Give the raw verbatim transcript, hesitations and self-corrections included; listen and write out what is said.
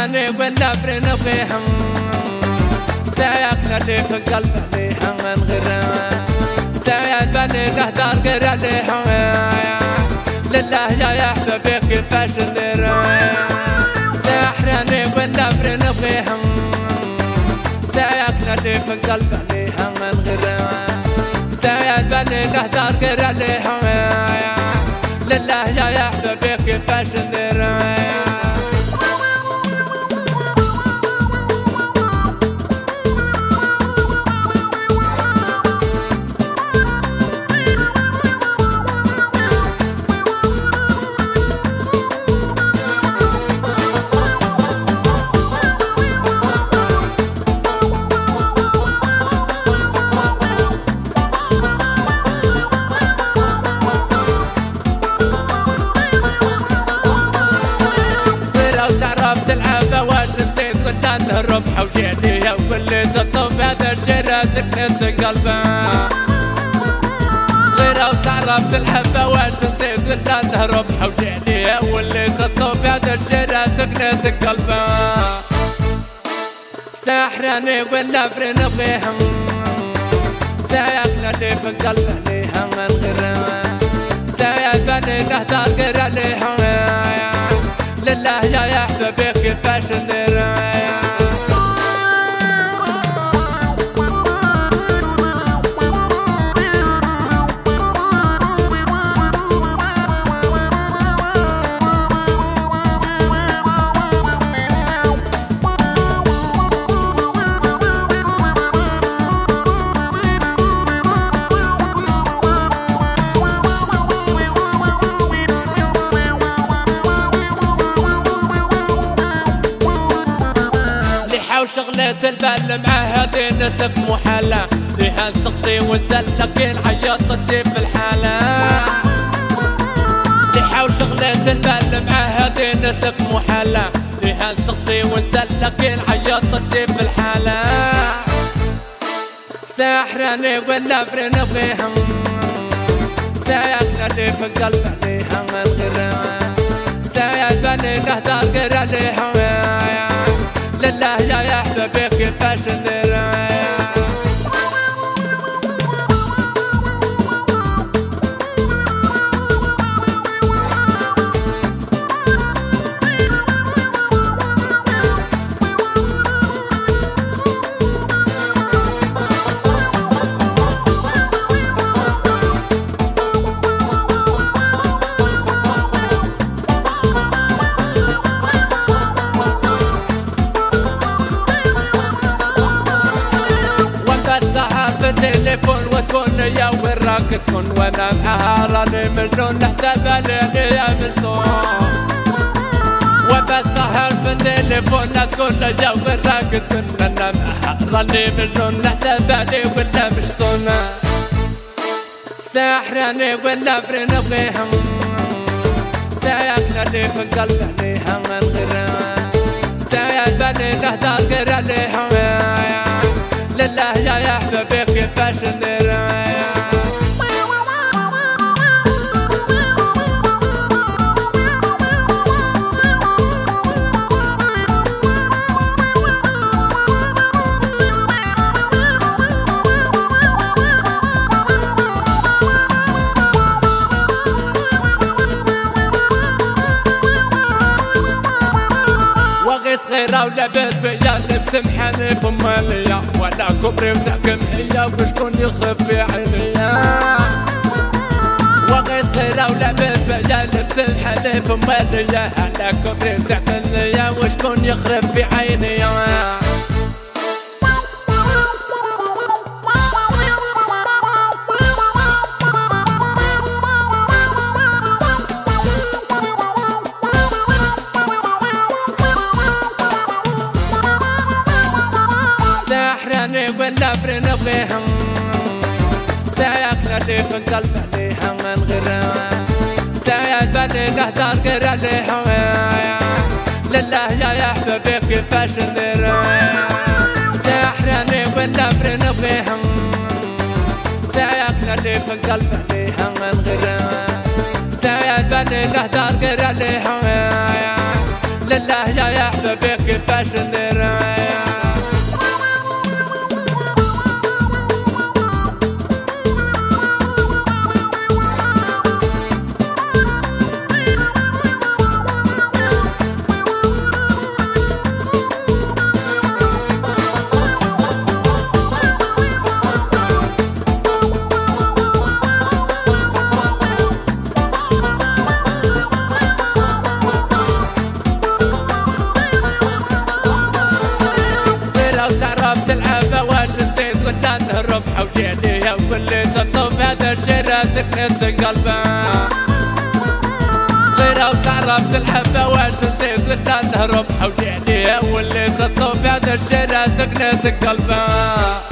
سحرني ولا برنبيهم سايقنا اللي في القلب عليها من غيرها سايد بني تهدر غير عليها لله يا يحببي كيفاش نديرها سحرني ولا برنبيهم سايقنا اللي في القلب عليها من غيرها سايد بني تهدر غير عليها لله يا يحببي كيفاش نديرها تلعب واش نسيت قلت الربح وجيني وكل تطب هذا الشيء سكنت قلبها صغيرة وتعرف تلعب واش نسيت قلت الربح وجيني واللي تطب هذا الشيء سكنت قلبها ساحراني ولا برنبيهم سايقنا اللي في القلب عليها من غيرها سايق بني نهدر غير عليها لله يا يحببي كيفاش نديرها وشغلة البال مع هذه الناس محالة ليها نسقسي ونسلك نعيط تجيب في الحالة ليها وشغلة البال مع هذه الناس محالة ليها نسقسي ونسلك نعيط تجيب في الحالة ساحراني ولا برنبيهم سايقنا اللي في القلب عليها من غيرها سايق بني نهدر غير عليها لله يا يحببي كيفاش نديرها تليفون وتكون يا وراك تكون وانا معاها راني مجنون نحسب عليني يا مجنون وبتسهر في التليفون تكون يا وراك تكون وانا معاها راني مجنون نحسب علي ولا مجنون ساحراني ولا برنبيهم سايقنا اللي في القلب عليها من غيرها سايق بني نهدر غير عليها لله يا يحببي كيفاش نديرها صغيرة ولاباس بيا لبس محاني فمالية ولا كبري وتحك محية وشكون يخرب في عينيا وغي صغيرة ولاباس بيا لبس محاني فمالية على كبري وتحك محية وشكون يخرب في عينيا ساحراني ولا برنبيهم سايقنا اللي في القلب عليها من غيرها سايد بني نهدر غير عليها لله يا يحببي كيفاش نديرها ساحراني ولا برنبيهم سايقنا اللي في القلب عليها من غيرها سايد بني نهدر غير عليها بالله يا حبيبي كيفاش ندير تلعب واش نسيت ولا نهرب حوجيني واللي تطوف هذا الشي راسك ناس قلبه صغيرة وتعرف تلعب واش نسيت ولا نهرب حوجيني واللي تطوف هذا الشي راسك ناس قلبه